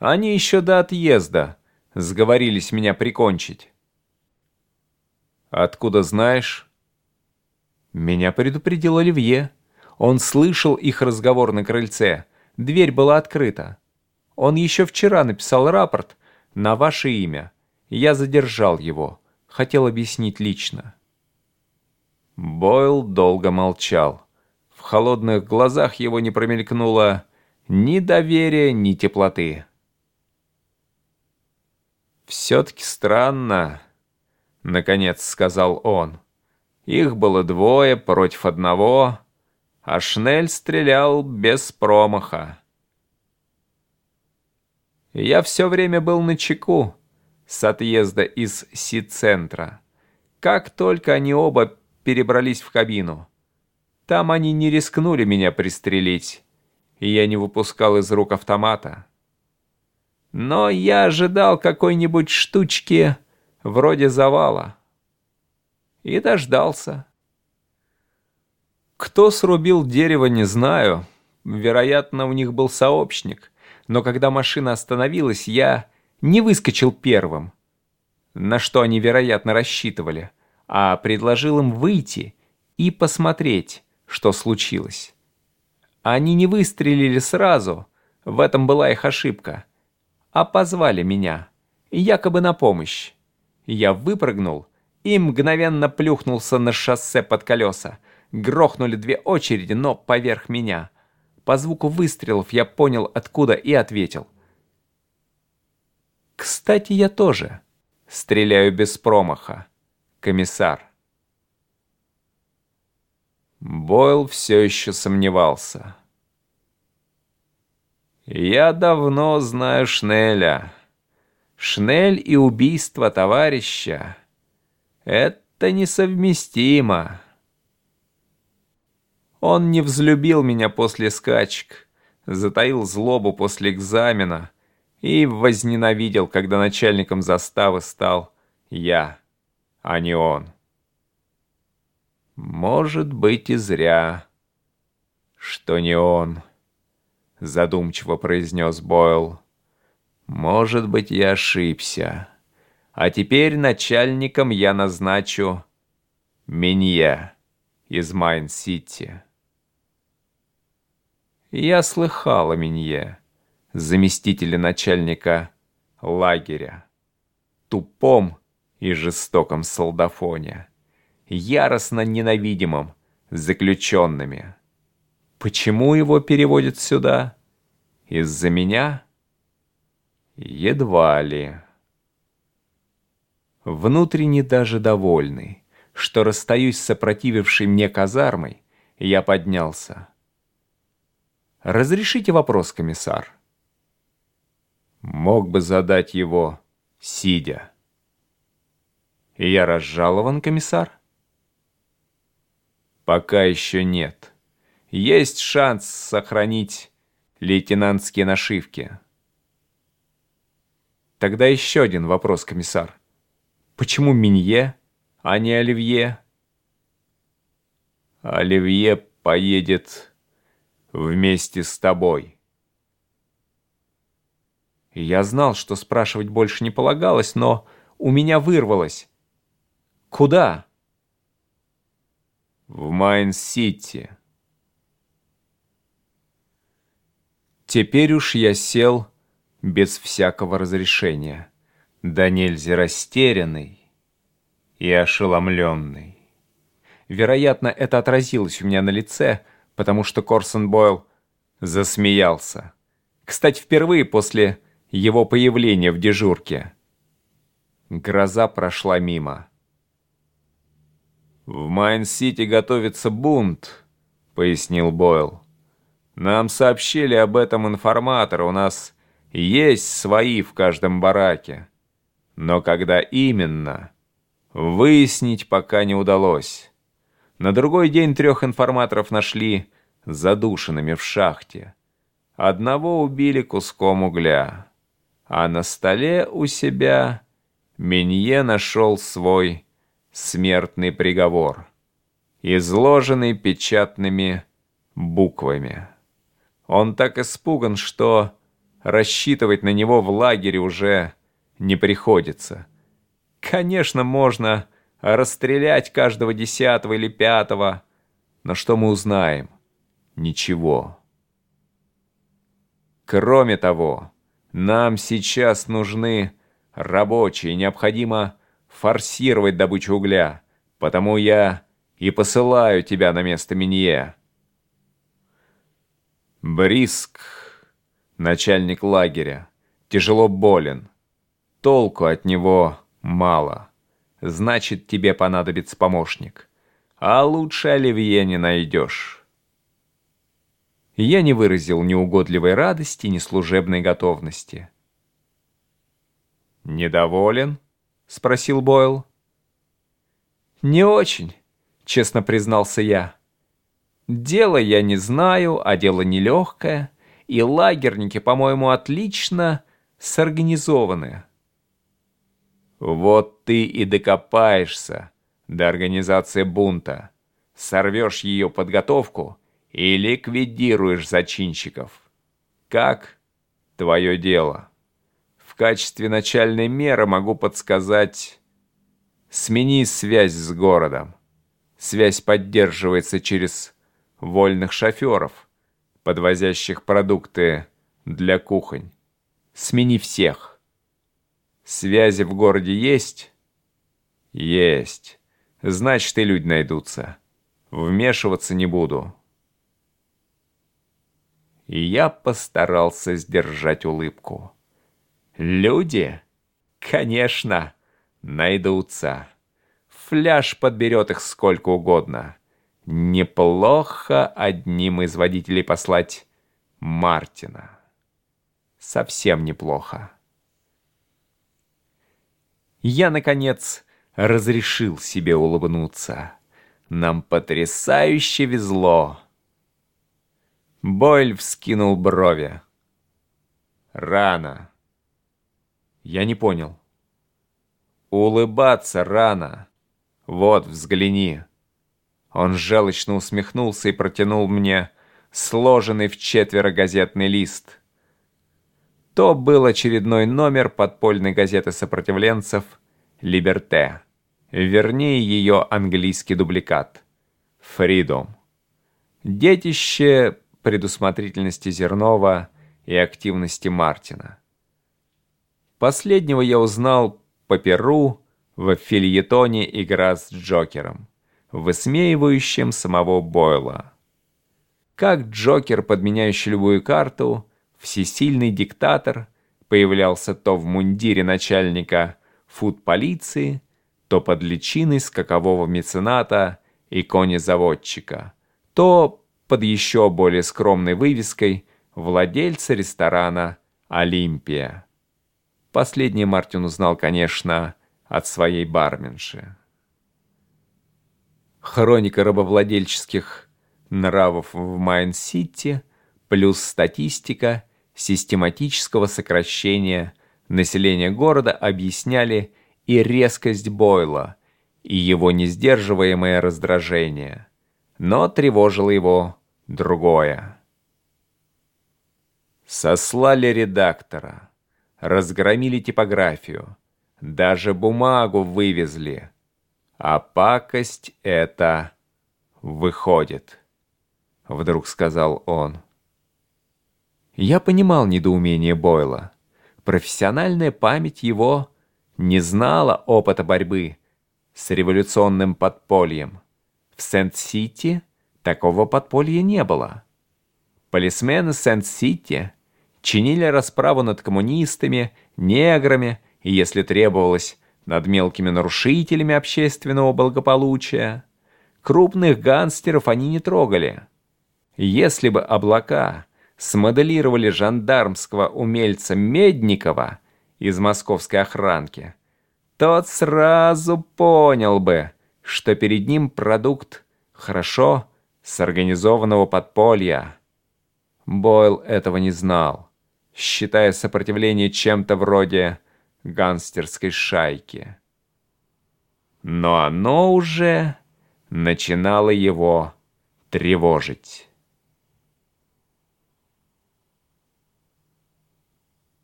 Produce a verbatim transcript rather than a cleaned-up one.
Они еще до отъезда сговорились меня прикончить. Откуда знаешь? Меня предупредил Оливье. Он слышал их разговор на крыльце. Дверь была открыта. Он еще вчера написал рапорт на ваше имя. Я задержал его. Хотел объяснить лично. Бойл долго молчал. В холодных глазах его не промелькнуло ни доверия, ни теплоты. «Все-таки странно», — наконец сказал он. «Их было двое против одного, а Шнель стрелял без промаха. Я все время был начеку с отъезда из Си-центра. Как только они оба перебрались в кабину, там они не рискнули меня пристрелить, и я не выпускал из рук автомата. Но я ожидал какой-нибудь штучки вроде завала. И дождался. Кто срубил дерево, не знаю. Вероятно, у них был сообщник. Но когда машина остановилась, я не выскочил первым, на что они, вероятно, рассчитывали, а предложил им выйти и посмотреть, что случилось. Они не выстрелили сразу, в этом была их ошибка, а позвали меня, якобы на помощь. Я выпрыгнул и мгновенно плюхнулся на шоссе под колеса. Грохнули две очереди, но поверх меня. По звуку выстрелов я понял, откуда, и ответил. Кстати, я тоже стреляю без промаха, комиссар. Бойл все еще сомневался. «Я давно знаю Шнеля. Шнель и убийство товарища — это несовместимо. Он не взлюбил меня после скачек, затаил злобу после экзамена и возненавидел, когда начальником заставы стал я, а не он. Может быть, и зря, что не он», — задумчиво произнес Бойл. «Может быть, я ошибся. А теперь начальником я назначу Менье из Майн-Сити». Я слыхал о Менье, заместителе начальника лагеря, тупом и жестоком солдафоне, яростно ненавидимым заключенными. Почему его переводят сюда? Из-за меня? Едва ли. Внутренне даже довольный, что расстаюсь с сопротивившей мне казармой, я поднялся. «Разрешите вопрос, комиссар?» Мог бы задать его, сидя. «И я разжалован, комиссар?» «Пока еще нет. Есть шанс сохранить лейтенантские нашивки». «Тогда еще один вопрос, комиссар. Почему Менье, а не Оливье?» «Оливье поедет вместе с тобой». Я знал, что спрашивать больше не полагалось, но у меня вырвалось. «Куда?» «В Майн-Сити». Теперь уж я сел без всякого разрешения, да нельзя растерянный и ошеломленный. Вероятно, это отразилось у меня на лице, потому что Корсон Бойл засмеялся. Кстати, впервые после его появления в дежурке. Гроза прошла мимо. «В Майн-Сити готовится бунт», — пояснил Бойл. «Нам сообщили об этом информаторы, у нас есть свои в каждом бараке. Но когда именно, выяснить пока не удалось. На другой день трех информаторов нашли задушенными в шахте. Одного убили куском угля. А на столе у себя Менье нашел свой смертный приговор, изложенный печатными буквами. Он так испуган, что рассчитывать на него в лагере уже не приходится. Конечно, можно расстрелять каждого десятого или пятого, но что мы узнаем? Ничего. Кроме того, нам сейчас нужны рабочие, необходимо форсировать добычу угля, потому я и посылаю тебя на место Минье. Бриск, начальник лагеря, тяжело болен. Толку от него мало. Значит, тебе понадобится помощник. А лучше Оливье не найдешь. Я не выразил ни угодливой радости, ни служебной готовности. «Недоволен?» — спросил Бойл. «Не очень», — честно признался я. «Дело я не знаю, а дело нелегкое, и лагерники, по-моему, отлично сорганизованы». «Вот ты и докопаешься до организации бунта, сорвешь ее подготовку и ликвидируешь зачинщиков. Как? Твое дело. В качестве начальной меры могу подсказать: смени связь с городом. Связь поддерживается через вольных шоферов, подвозящих продукты для кухонь. Смени всех. Связи в городе есть? Есть. Значит, и люди найдутся. Вмешиваться не буду». И я постарался сдержать улыбку. «Люди? Конечно, найдутся. Фляж подберет их сколько угодно. Неплохо одним из водителей послать Мартина. Совсем неплохо». Я, наконец, разрешил себе улыбнуться. Нам потрясающе везло. Бойль вскинул брови. «Рано». Я не понял. «Улыбаться рано. Вот, взгляни». Он желчно усмехнулся и протянул мне сложенный в четверо газетный лист. То был очередной номер подпольной газеты сопротивленцев «Либерте», вернее ее английский дубликат «Freedom». Детище предусмотрительности Зернова и активности Мартина. Последнего я узнал по перу в фельетоне «Игра с Джокером», высмеивающем самого Бойла. Как Джокер, подменяющий любую карту, всесильный диктатор, появлялся то в мундире начальника фуд-полиции, то под личиной скакового мецената и конезаводчика, то под еще более скромной вывеской владельца ресторана «Олимпия». Последний Мартин узнал, конечно, от своей барменши. Хроника рабовладельческих нравов в Майн-Сити плюс статистика систематического сокращения населения города объясняли и резкость Бойла, и его несдерживаемое раздражение. Но тревожило его другое. Сослали редактора, разгромили типографию, даже бумагу вывезли. А пакость эта выходит, вдруг сказал он. Я понимал недоумение Бойла. Профессиональная память его не знала опыта борьбы с революционным подпольем. В Сент-Сити такого подполья не было. Полисмены Сент-Сити чинили расправу над коммунистами, неграми и, если требовалось, над мелкими нарушителями общественного благополучия. Крупных гангстеров они не трогали. Если бы облака смоделировали жандармского умельца Медникова из московской охранки, тот сразу понял бы, что перед ним продукт хорошо сорганизованного подполья. Бойл этого не знал, считая сопротивление чем-то вроде гангстерской шайки. Но оно уже начинало его тревожить.